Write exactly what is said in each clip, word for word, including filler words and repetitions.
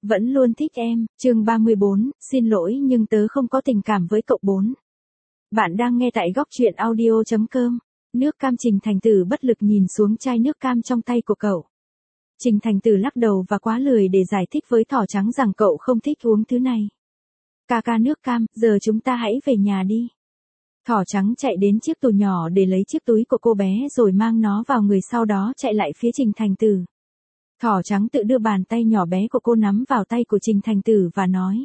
Vẫn luôn thích em, chương ba mươi bốn, xin lỗi nhưng tớ không có tình cảm với cậu bốn. Bạn đang nghe tại góc truyện audio.com. Nước cam. Trình Thành Tử bất lực nhìn xuống chai nước cam trong tay của cậu. Trình Thành Tử lắc đầu và quá lười để giải thích với thỏ trắng rằng cậu không thích uống thứ này. Ca ca nước cam, giờ chúng ta hãy về nhà đi. Thỏ trắng chạy đến chiếc tủ nhỏ để lấy chiếc túi của cô bé rồi mang nó vào người, sau đó chạy lại phía Trình Thành Tử. Thỏ trắng tự đưa bàn tay nhỏ bé của cô nắm vào tay của Trình Thành Tử và nói.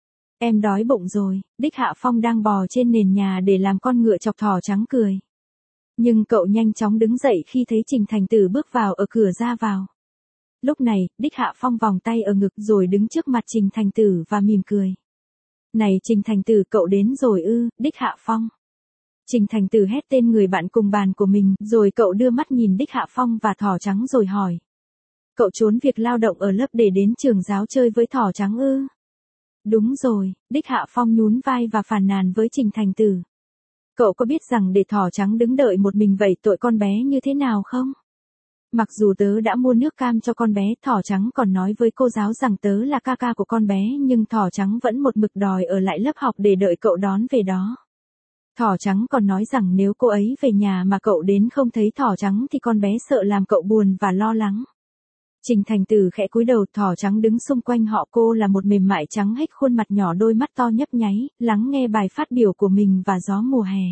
Em đói bụng rồi. Đích Hạ Phong đang bò trên nền nhà để làm con ngựa chọc thỏ trắng cười. Nhưng cậu nhanh chóng đứng dậy khi thấy Trình Thành Tử bước vào ở cửa ra vào. Lúc này, Đích Hạ Phong vòng tay ở ngực rồi đứng trước mặt Trình Thành Tử và mỉm cười. Này Trình Thành Tử, cậu đến rồi ư? Đích Hạ Phong. Trình Thành Tử hét tên người bạn cùng bàn của mình, rồi cậu đưa mắt nhìn Đích Hạ Phong và thỏ trắng rồi hỏi. Cậu trốn việc lao động ở lớp để đến trường giáo chơi với thỏ trắng ư? Đúng rồi, Đích Hạ Phong nhún vai và phàn nàn với Trình Thành Tử. Cậu có biết rằng để thỏ trắng đứng đợi một mình vậy tội con bé như thế nào không? Mặc dù tớ đã mua nước cam cho con bé, thỏ trắng còn nói với cô giáo rằng tớ là ca ca của con bé, nhưng thỏ trắng vẫn một mực đòi ở lại lớp học để đợi cậu đón về đó. Thỏ trắng còn nói rằng nếu cô ấy về nhà mà cậu đến không thấy thỏ trắng thì con bé sợ làm cậu buồn và lo lắng. Trình Thành Tử khẽ cúi đầu, thỏ trắng đứng xung quanh họ, cô là một mềm mại trắng hếch, khuôn mặt nhỏ, đôi mắt to nhấp nháy, lắng nghe bài phát biểu của mình và gió mùa hè.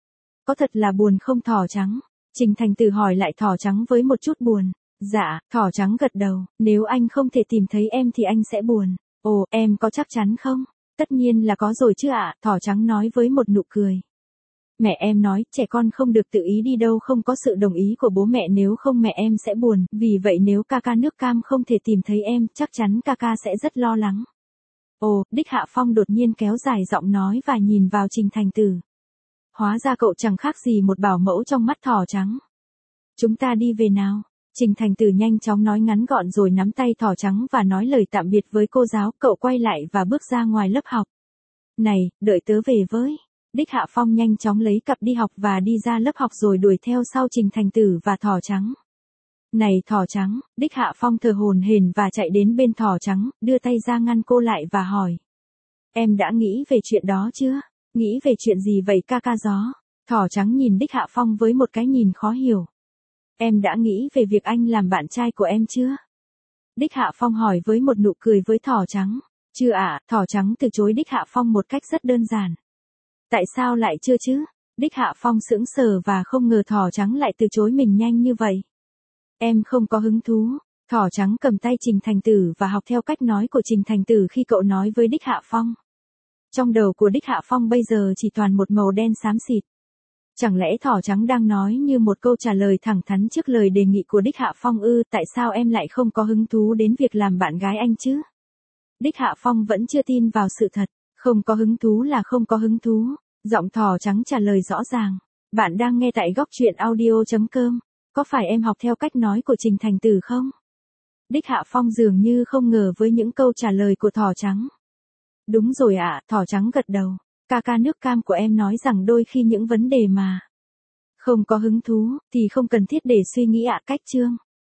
Có thật là buồn không thỏ trắng? Trình Thành Tử hỏi lại thỏ trắng với một chút buồn. Dạ, thỏ trắng gật đầu, nếu anh không thể tìm thấy em thì anh sẽ buồn. Ồ, em có chắc chắn không? Tất nhiên là có rồi chứ ạ, thỏ trắng nói với một nụ cười. Mẹ em nói, trẻ con không được tự ý đi đâu không có sự đồng ý của bố mẹ, nếu không mẹ em sẽ buồn, vì vậy nếu ca ca nước cam không thể tìm thấy em, chắc chắn ca ca sẽ rất lo lắng. Ồ, Đích Hạ Phong đột nhiên kéo dài giọng nói và nhìn vào Trình Thành Tử. Hóa ra cậu chẳng khác gì một bảo mẫu trong mắt thỏ trắng. Chúng ta đi về nào. Trình Thành Tử nhanh chóng nói ngắn gọn rồi nắm tay thỏ trắng và nói lời tạm biệt với cô giáo, cậu quay lại và bước ra ngoài lớp học. Này, đợi tớ về với. Đích Hạ Phong nhanh chóng lấy cặp đi học và đi ra lớp học rồi đuổi theo sau Trình Thành Tử và thỏ trắng. Này thỏ trắng, Đích Hạ Phong thở hổn hển và chạy đến bên thỏ trắng, đưa tay ra ngăn cô lại và hỏi. Em đã nghĩ về chuyện đó chưa? Nghĩ về chuyện gì vậy ca ca gió? Thỏ trắng nhìn Đích Hạ Phong với một cái nhìn khó hiểu. Em đã nghĩ về việc anh làm bạn trai của em chưa? Đích Hạ Phong hỏi với một nụ cười với thỏ trắng. Chưa ạ, thỏ trắng từ chối Đích Hạ Phong một cách rất đơn giản. Tại sao lại chưa chứ? Đích Hạ Phong sững sờ và không ngờ thỏ trắng lại từ chối mình nhanh như vậy. Em không có hứng thú. Thỏ trắng cầm tay Trình Thành Tử và học theo cách nói của Trình Thành Tử khi cậu nói với Đích Hạ Phong. Trong đầu của Đích Hạ Phong bây giờ chỉ toàn một màu đen xám xịt. Chẳng lẽ thỏ trắng đang nói như một câu trả lời thẳng thắn trước lời đề nghị của Đích Hạ Phong ư? Tại sao em lại không có hứng thú đến việc làm bạn gái anh chứ? Đích Hạ Phong vẫn chưa tin vào sự thật. Không có hứng thú là không có hứng thú. Giọng thỏ trắng trả lời rõ ràng. Bạn đang nghe tại góc truyện audio.com. Có phải em học theo cách nói của Trình Thành Tử không? Đích Hạ Phong dường như không ngờ với những câu trả lời của thỏ trắng. Đúng rồi ạ, thỏ trắng gật đầu. Ca ca nước cam của em nói rằng đôi khi những vấn đề mà không có hứng thú thì không cần thiết để suy nghĩ ạ. Cách chương